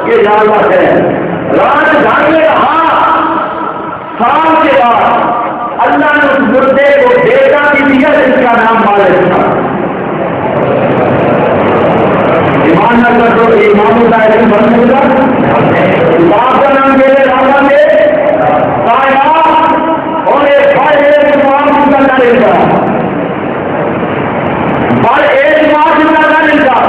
یہ یاد رکھے رات جھاڑنے رہا سال کے بعد اللہ نے اس مردے کو بیٹا بھی دیا جس کا نام مالک تھا. ایمان نہ کر تو ایمانوں کا علم بن ہوگا. باپ کا نام میرے راجا نے پایا اور ایک بھائی ایک ماں کا نہیں تھا اور ایک ماں کا نہیں تھا.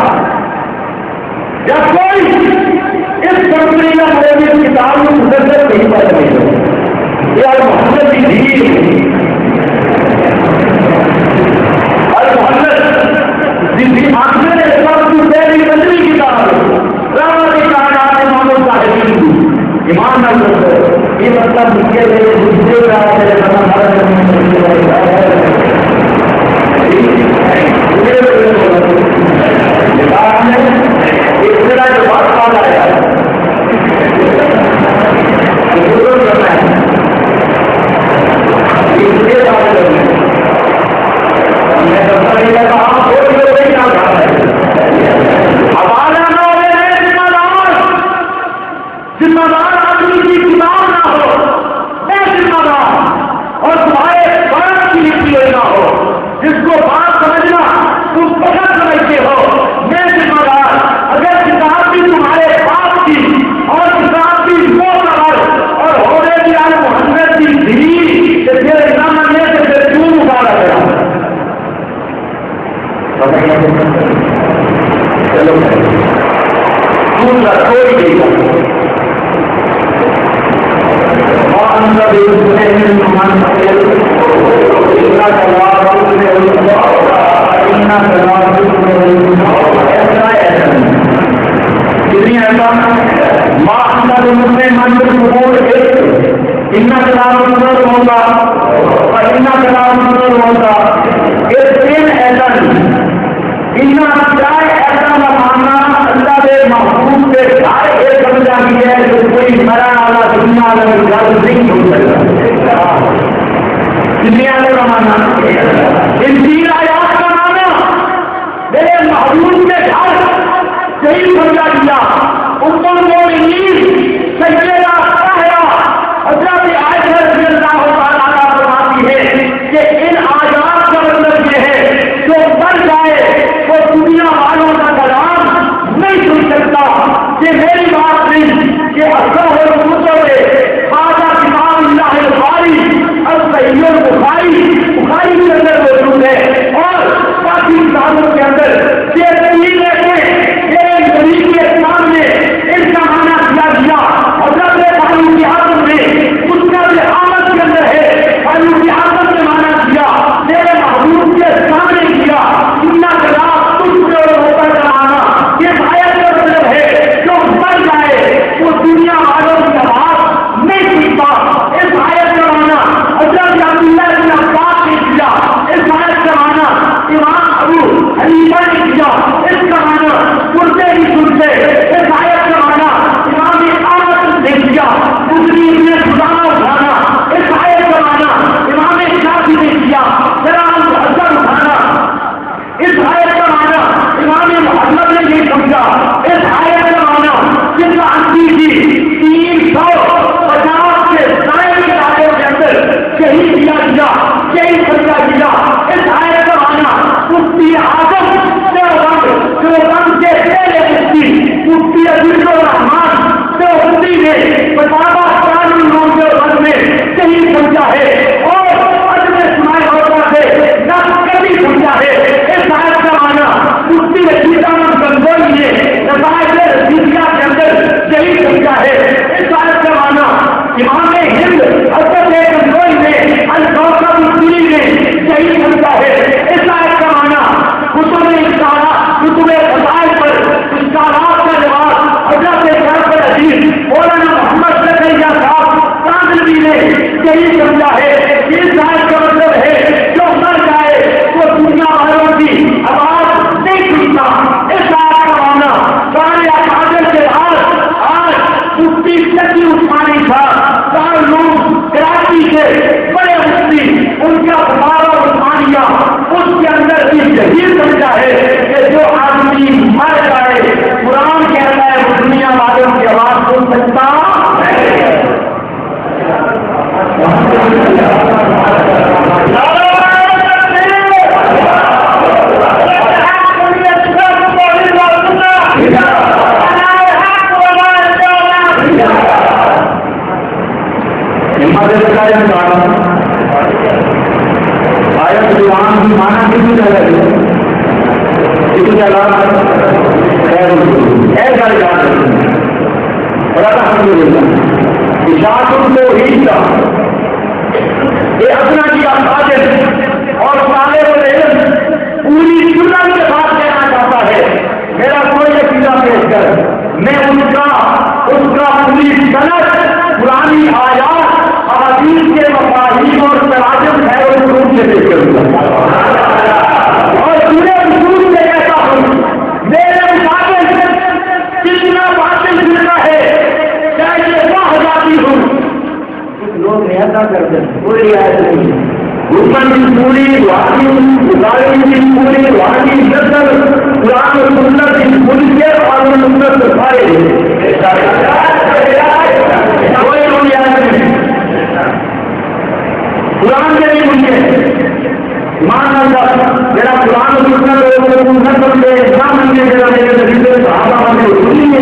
جب کوئی اس کمپنی کا موجود کتاب میں مدد نہیں پڑ رہی اور محمد کی دھی اور محمد جس آخر نے بدلی کتاب راما کی کائنات امام صاحب ایمان نہ کرو یہ مطلب مشکل ہے دوسرے کا اس طرح جو بات پالا ہے کرنا ہے ذمہ دار آدمی کی کتاب نہ ہو میں ذمہ دار اور تمہارے بات کی نیتی نہ ہو جس کو بات سمجھنا تم فقط سمجھتے ہو میں ذمہ دار. اگر کتاب بھی تمہارے باپ کی اور کتاب بھی وہ سوال اور ہونے کی آج محمد کی دھی کہ پھر نہ مننے سے پھر کیوں مقابلہ کرا چلو دوسرا کوئی نہیں کی مانا کسی جگہ کسی جگہ ایسا یاد اور الحمدللہ اشاعت کو ہی تھا یہ اپنا کیا خاطر اور طالب العلم پوری سنت کے ساتھ کہنا چاہتا ہے میرا کوئی عقیدہ پیش کر میں اس کا پوری سند پرانی آیات احادیث کے مفاہیم اور تراجم ہے اور روپ سے پیش کروں گا اور پورے اصول سے کہتا ہوں میرے مطابق کتنا باطل فرقہ ہے چاہے یہ واہ جاتی ہوں کچھ لوگ ایسا کرتے ہیں کوئی رعایت نہیں ہے حکم کی پوری واقعی کی پوری واقعی نسل قرآن و سنت کی پوری کے اور سنت سارے کوئی رعایت نہیں قرآن کے بھی مجھے مان میرا قرآن و سنت بنتے نہ بنتے میرا میرے طریقے صحابہ بنتے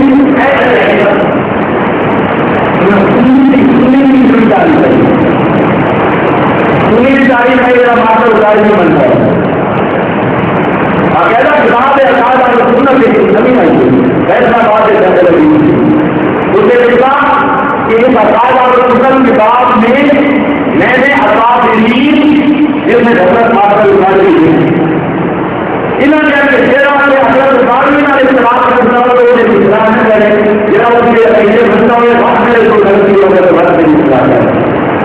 تاریخ ہے میرا ماسٹر اتاری نہیں بنتا ہے اکیلا کتاب ہے اکاد اور سنت کی زمین آئی ایسا بات ہے جیسے لگی اس نے لکھا کہ اس اکاد اور سنت کتاب میں نے اکابرین جس میں حضرت ماسٹر اتاری ہے انہوں نے حضرت اتاری نہ اختلاف کرنا ہو تو انہیں اختلاف نہ کرے جنا ان کے ایسے بنتا ہوئے بات میں جو غلطی ہو گئے تو بات نہیں اختلاف کرے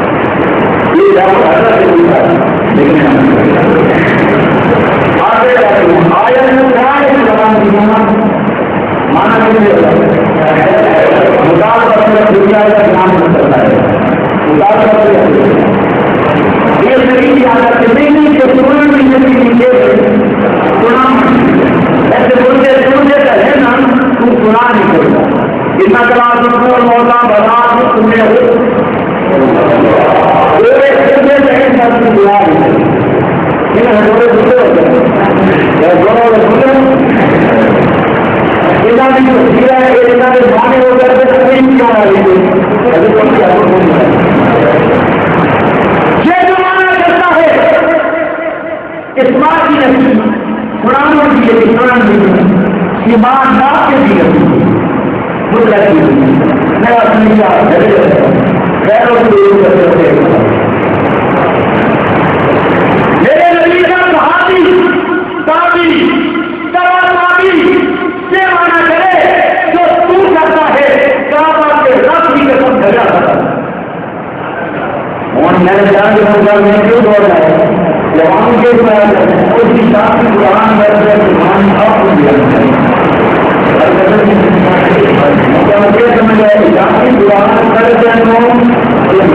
اتنا کلاس موتا بازار تم نے یہ زمانہ کرتا ہے اس بات کی نہیں قرآن کی ایماندار کے لیے میں اپنی غیروں کو میرے نبی کا صحابی تابعی تابعی یہ مانا کرے جو تو کرتا ہے کعبہ کے رب کی قسم دھجا کرتا ہے اور میں نے جان کے مطلب میں کیوں بول رہا ہے جوان کے بعد اس کی شان کی قرآن کرتے ہیں قرآن آپ کو دیا مجھے سمجھ آئے جان کی قرآن کرتے ہیں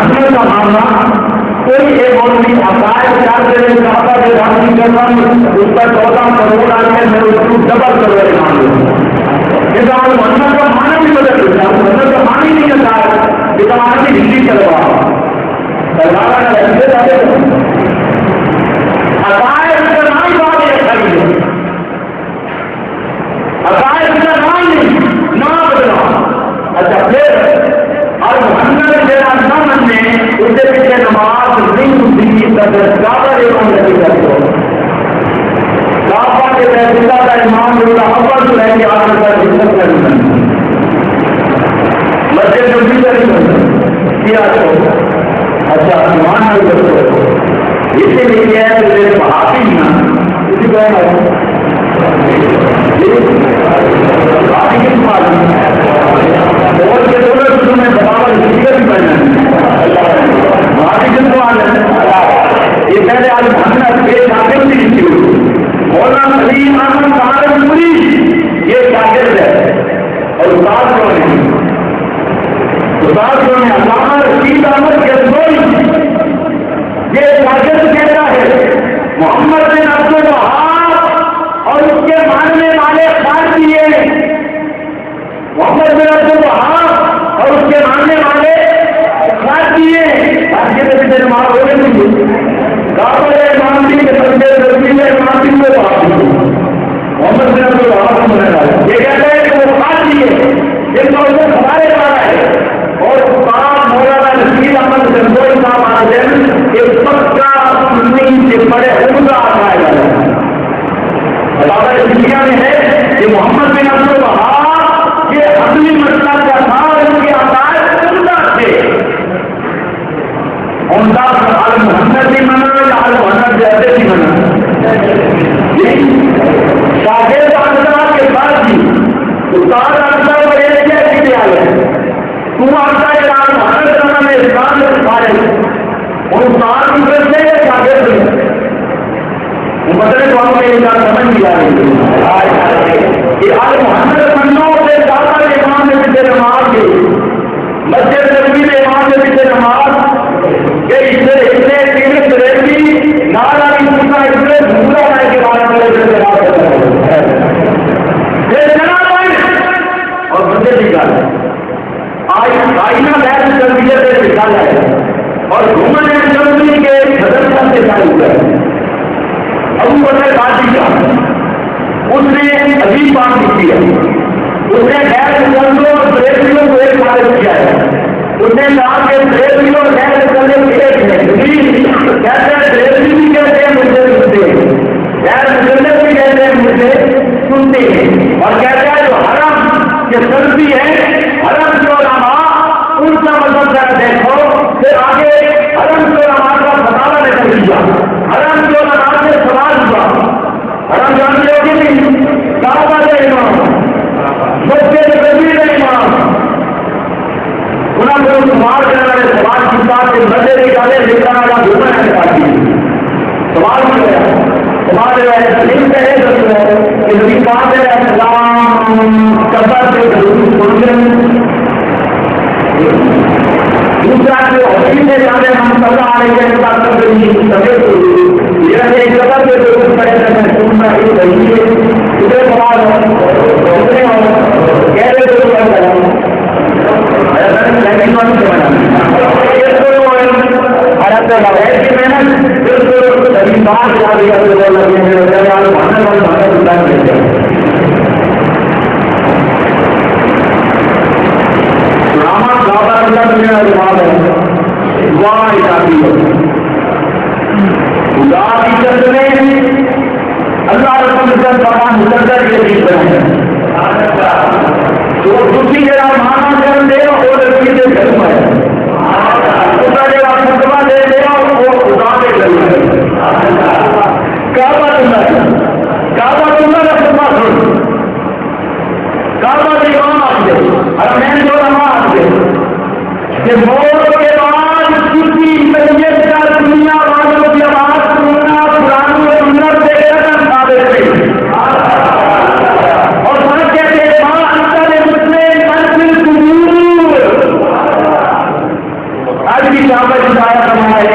محمد کا معاملہ کوئی ایک مولوی عقائد 4 دن صحابہ کے داخل کرنا اس پر 14 کروڑ آ کے میں اس کو ڈبل کروڑ مان لوں یہ تو محمد کا معنی بھی بدل دیتا ہے محمد کا معنی نہیں کرتا ہے یہ زمانہ کی ہندی کروا سرکار کا ایسے جاتے عقائد کا نام بات ہے خرید عقائد کا نام نہیں نہ بدلا اچھا پھر اور محمد کے نہ مننے اس کے پیچھے نماز نہیں ہوتی کعبہ امام نبی کرتے کعبہ کے فیصلہ کا امام جو اول جو ہے کہ آپ کا عزت کرنا مسجد نبی کا نہیں کیا اچھا ایمان نہیں کرتے اسی لیے ہے کہ میرے بہاتی نا اسی کو بہاتی کس بات اور کے دونوں چیزوں میں بتاوا ذکر بھی کرنا بہاتی کس بات ہے یہ پہلے آج محمد کے شاگرد بھی لکھی ہوئی مولانا سلیم احمد سہارنپوری یہ شاگرد ہے اور استاد کون ہے استاد کون ہے علامہ رشید احمد گنگوئی یہ شاگرد کہتا ہے محمد بن عبد الوہاب اور اس کے ماننے والے خارجی محمد بن عبد الوہاب اور اس کے ماننے والے خارجی خارجی کے پیچھے نماز ہو گئی کعبہ امام جی کے سمجھے زمین امام جی کو محمد بن عبد الوہاب کو مانا جاتا ہے یہ کہتا ہے کہ وہ خارجی ہے جن کا اسے ہمارے والا ہے اور استاد مولانا رشید احمد گنگوئی صاحب عالم کہ پکا سنی سے بڑے عمدہ آئے جاتا ہے بابا دنیا میں ہے کہ محمد بن عبد الوہاب یہ اصلی مسئلہ کیا تھا اور ان کے عقائد عمدہ تھے عمدہ محمد بھی منا یا محمد جیسے بھی منا شاگرد اقدار کے بعد بھی استاد اقدار پر ایک کیا ہے تم آتا ہے آپ محمد کرنا میں اسلام میں سکھائے اور استاد کی طرف سے شاگرد مطلب کو ہمیں ان کا سمجھ لیا کہ آج محمد بنوں سے زیادہ امام نے پیچھے نماز کی مسجد نبوی میں امام نے پیچھے نماز کہ اتنے تیرت رہتی نالا کی سننا اتنے دھولا ہے کہ بعد اور بندے نکالے آئینہ محل تربیت سے نکالا ہے اور گھومنے جمہوری کے حضرت سے چالو ہے ابو بکر غازی کا اس نے عجیب بات لکھی ہے اس نے غیر مسلموں اور بریلویوں کو ایک مالک کیا ہے اس نے کہا کہ بریلوی اور غیر مسلم ایک ہے کہتے ہیں بریلوی بھی کہتے ہیں مجھے سنتے ہیں غیر مسلم بھی کہتے ہیں مجھے سنتے ہیں اور کہتے ہیں جو حرم کے سلفی ہے حرم کے علماء ان کا مطلب ذرا دیکھو پھر آگے حرم کے علماء کا مطالعہ نکل دیا حرم کے علماء سے سوال ہوا حرم جانتے ہو کہ نہیں کعبہ کا امام مسجد نبوی کا امام انہوں نے سوال کرنے والے سوال کی بات سے بندے نکالے لیکن کا گھومنا ہے پارٹی سوال کر رہا سوال دلیل کا ہے کہ نبی پاک علیہ السلام قبر سے ضرور پہنچے دوسرا جو حدیث سے جانے ہم صلی اللہ علیہ وسلم یہ قبر سے ضرور پڑے سننا ہی صحیح ہے اتنے سوال اتنے کہہ رہے اللہ تو دوسری جگہ مانا جن دے وہ لڑکی سے گھر میں دوسرا جگہ فتوا دے دے وہ خدا کے گھر میں کعبہ تمہارا فتوا سن کعبہ کے امام آ گئے اور میں جو نماز آ گئے کہ موت کے بعد کسی طبیعت کا دنیا والوں کی آواز سننا پرانی سنت سے قدم ثابت نہیں اور سر کہتے آمد ضائع فرمائے.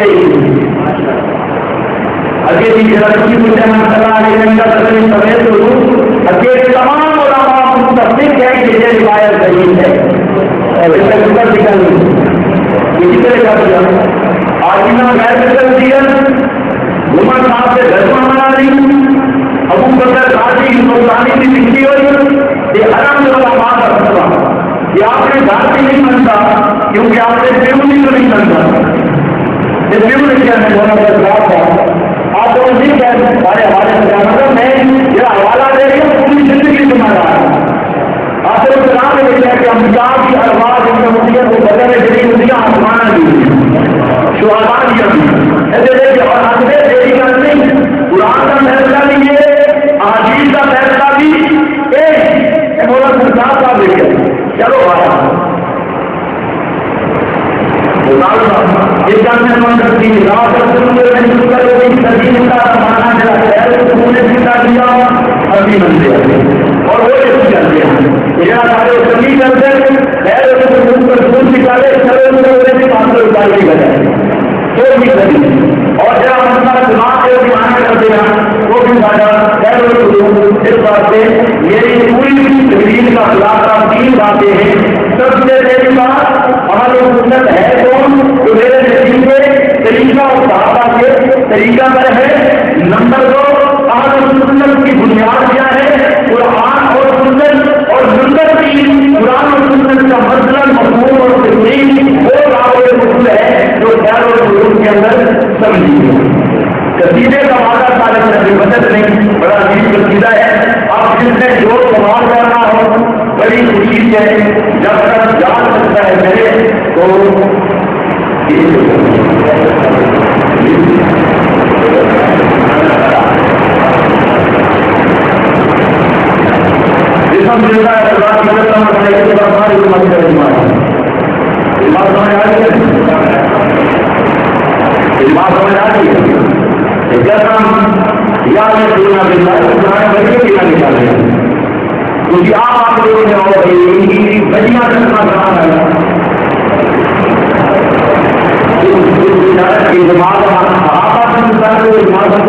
اکیلی ترقی کو جہاں صلاح علیہ وسلم سمیت حضور اکیلے تمام علماء متفق ہیں کہ یہ روایت صحیح ہے. اس کا اوپر نکل اسی طرح کا دیا آجینہ غیر تنظیم عمر صاحب سے گھر بنا لی. ابو بکر غازی سلطانی کی لکھی ہوئی یہ حرم علماء کا فتوا یہ آپ نے ذاتی نہیں مانتا کیونکہ آپ نے بیولی کو نہیں مانتا. یہ بیولی کیا ہے بولا خراب تھا. آپ تو نہیں کہتے ہمارے حوالے میں یہ حوالہ دے رہی ہوں پوری زندگی سنا رہا ہے. آپ کو اسلام نے لکھا کہ ہم کتاب کی الفاظ ان کو بدل جڑی ہوتیاں آسمانہ دی شہداء دیا ایسے دیکھیے اور ہم نے دیری کر نہیں قرآن کا فیصلہ بھی یہ احادیث کا فیصلہ بھی ایک مولا سرکار صاحب لے کے چلو یہ جاننے من سکتی رات سدیم کا زمانہ جلا خیر پورے سکھا دیا ابھی بنتے اور وہ ایسی کرتے ہیں یہاں سارے سبھی کرتے خیر خون نکالے چلے پانچ سو روپئے کی بجائے تو بھی کری اور جہاں مسئلہ دماغ کے دماغ کرتے ہیں وہ بھی زیادہ خیر اس بات سے میری پوری زمین کا خلاصہ تین باتیں ہیں. سب سے پہلی بات ہماری سنت ہے کون تو میرے نتیجے طریقہ اور صحابہ کے طریقہ پر ہے. نمبر 2 ہماری سنت کی بنیاد کیا ہے قرآن اور سنت اور سنت کی قرآن اور سنت کا مطلب مفہوم اور تفصیل وہ راوی اصول ہے جو خیال اور علوم کے اندر سمجھیے. قصیدے کا وعدہ سارے سے مدد نہیں بڑا عجیب قصیدہ ہے. آپ جس نے جو سوال کرنا ہو بڑی خوشی ہے جب تک جان سکتا ہے میرے تو جسم ملتا ہے اللہ کی قسم بنائی کے بعد ہماری حکومت کا ایمان سمجھ آ رہی ہے ایمان سمجھ آ رہی ہے. جیسا یا میں سننا ملتا ہے تمہارے بچے بھی نہ نکالے کیونکہ آپ لوگوں نے اور ان کی بڑیاں کرنا کہاں ہے دماغ آپ انسان کو دماغ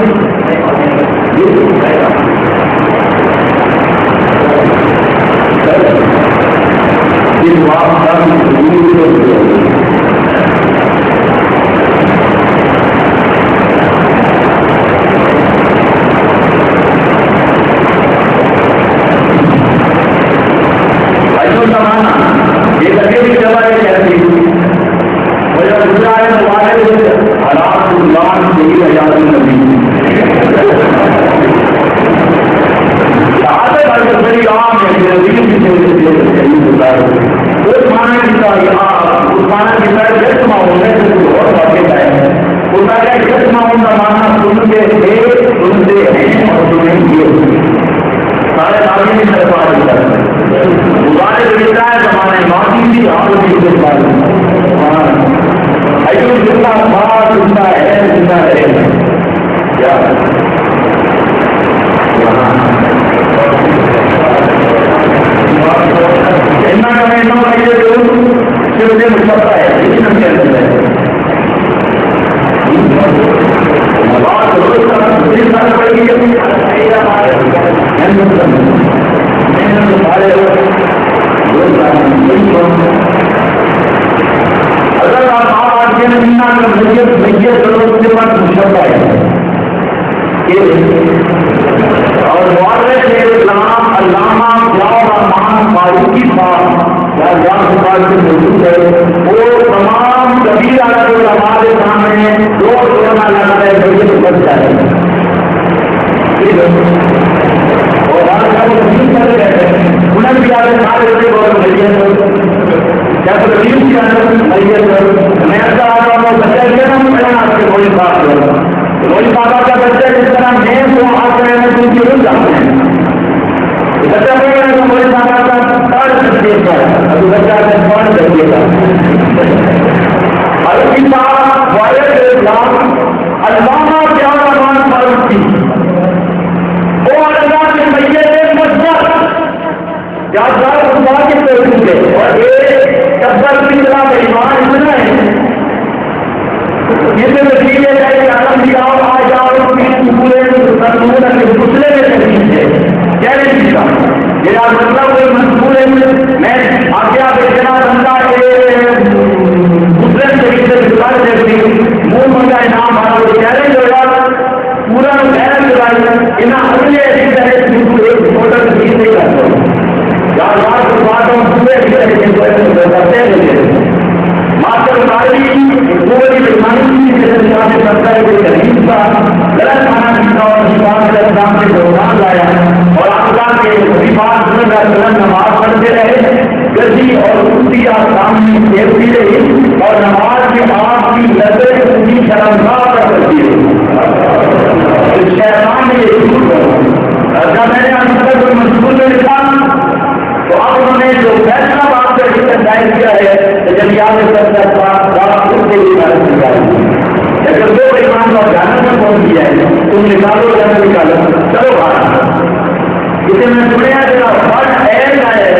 یہ تو ٹھیک ہے کہ عالم دکھاؤ آ جاؤ پورے دوسرے میں تکلیف ہے کیا نہیں دکھا میرا مطلب کوئی مجبور ہے میں آگیا بیچنا بندہ دوسرے طریقے سے گزار دیتی منہ منگا انعام ہمارا چیلنج ہوگا پورا محنت کرائی انہیں اگلے ایسی طرح ایک چھوٹا تکلیف نہیں کرتا یار بات بات ہم پورے کرتے ہیں ماسٹر کاری پوری بیماری سے کرتا ہے کوئی غریب کا غلط کھانا پیتا اور شکار کے سامنے دوران لایا اور آپ کے بات نماز پڑھتے رہے گردی اور کتی آپ سامنے دیکھتی رہی اور نماز کے آپ کی نظر پوری شرمگاہ پر کرتی رہی شیطان نے یہ جب میں نے اندر کوئی مجبور میں لکھا تو اب انہوں نے جو فیصلہ بات کر کے ظاہر کیا ہے جب یاد کرتا تھا خود کے لیے اگر دو ایمان کا جانا میں پہنچ گیا ہے تم نکالو جانا نکالو چلو بات اسے میں سنیا جا فرق ایل ہے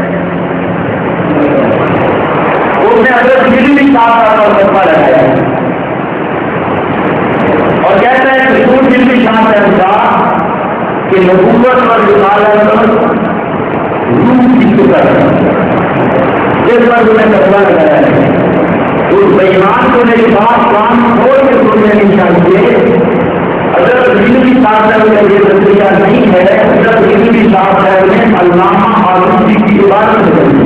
اس نے اگر دل بھی صاف اور سفا لگایا اور کہتا ہے کہ سور دل بھی شان ہے تھا کہ نبوت اور رسالت جس پر تمہیں کپڑا لگایا ہے اس بےمان کو میری بات کام کھول کے سننے نہیں چاہیے اگر دل کی صاف ہے یہ نظریہ نہیں ہے اگر دل کی صاف ہے انہیں علامہ آلوسی کی عبادت کرنی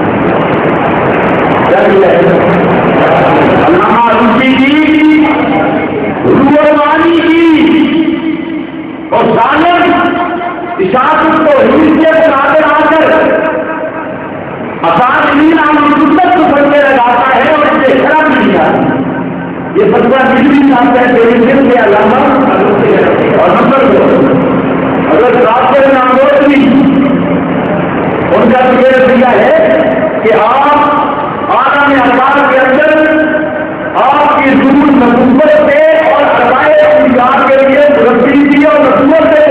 علامہ آلوسی کی روحانی کی اور ظالم اشاعت کو ہندو سے آ کر آسان دین عام مدت کو فتوے لگاتا ہے اور اس سے شرم نہیں آتا یہ فتوا دل بھی چاہتا ہے تیری دل کے علامہ اور نمبر دو اگر راستے میں آموز بھی ان کا یہ نتیجہ ہے کہ آپ عالم اخبار کے اندر آپ کی دور نبوت سے اور عقائد انتظار کے لیے درستی دی اور نبوت سے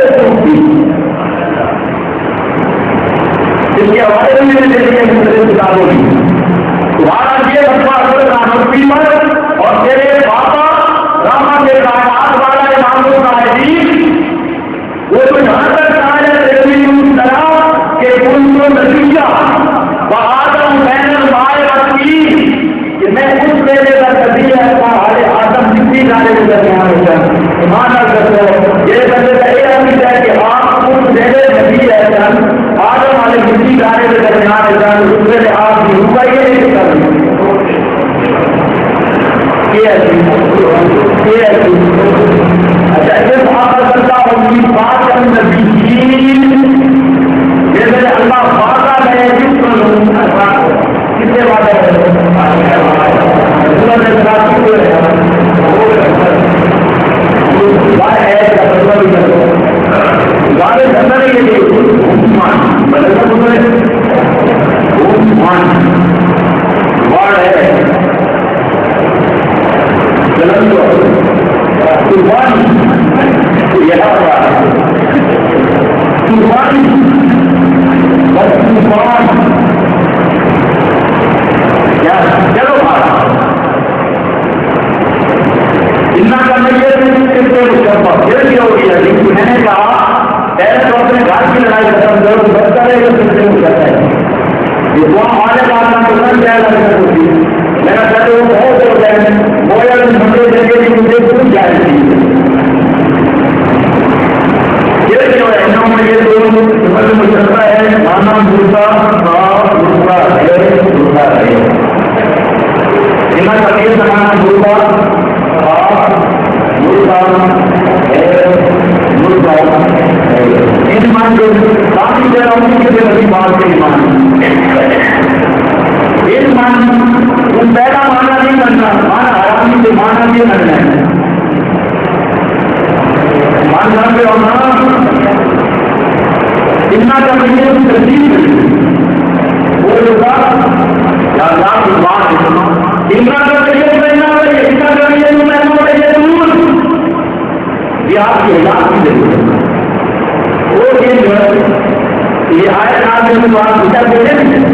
اس کے حوالے میں دیکھیے کتابوں کی تمہارا یہ بچہ رامپی پر اور تیرے پاپا راما کے کائنات والا امام القاعدین وہ تو یہاں تک کہا ہے طرح کہ ان کو نتیجہ آدم بین المائے کہ میں اس میرے کا نتیجہ آدم کتنی جانے کے درمیان ہوتا ایمان کرتے ہو یہ بندے کا یہ حمید ہے کہ آپ اس میرے نبی احسن آدم والے کسی گانے کے درمیان احسن دوسرے نے آپ کی روپا یہ نہیں کر اچھا جب آپ بتا ان کی بات نبی جیسے اللہ وعدہ ہے جس کتنے وعدہ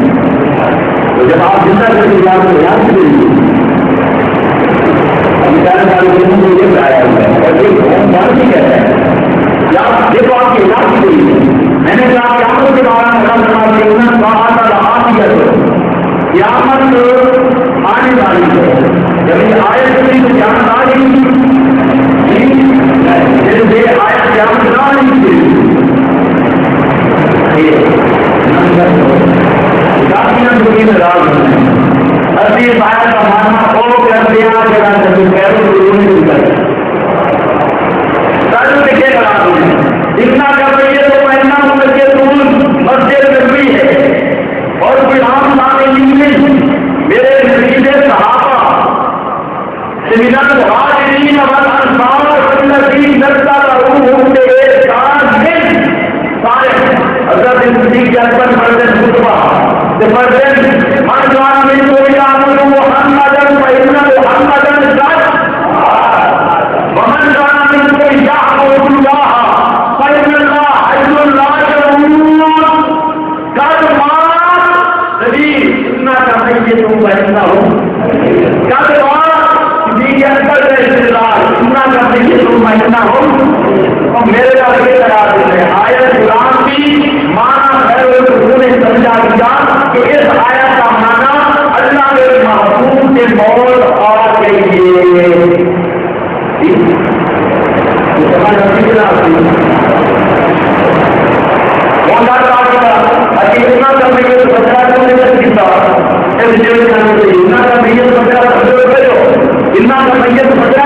جب آپ زندہ کرتے یاد کو یاد کریں جانکاری آئے جانکاری ابھی باہر کا ماننا ہو کر دیا اتنا کر رہی ہے تو مہینہ ان کے دور مسجد میں بھی ہے اور کوئی عام نام نہیں میرے نتیجے صحابہ سمینر حاضرین والانصار الذین نذروا ایک دن سارے حضرت صدیق اکبر پڑھتے خطبہ کہ پڑھتے من کان منکم یعبد محمدا فإن محمدا ذات ومن کان منکم یعبد اللہ فإن اللہ حی لا يموت قد مات نبی اتنا کا میت ہوں بہنا ہوں قد مات صدیق اکبر اتنا کا میت ہوں بہنا ہوں اور میرے کا یہ قرار ہے آیت قرآن کی معنی ہے نے سمجھا دیا کہ اس آیت کا معنی اللہ کے محبوب کے موت آ گئی اتنا کا میت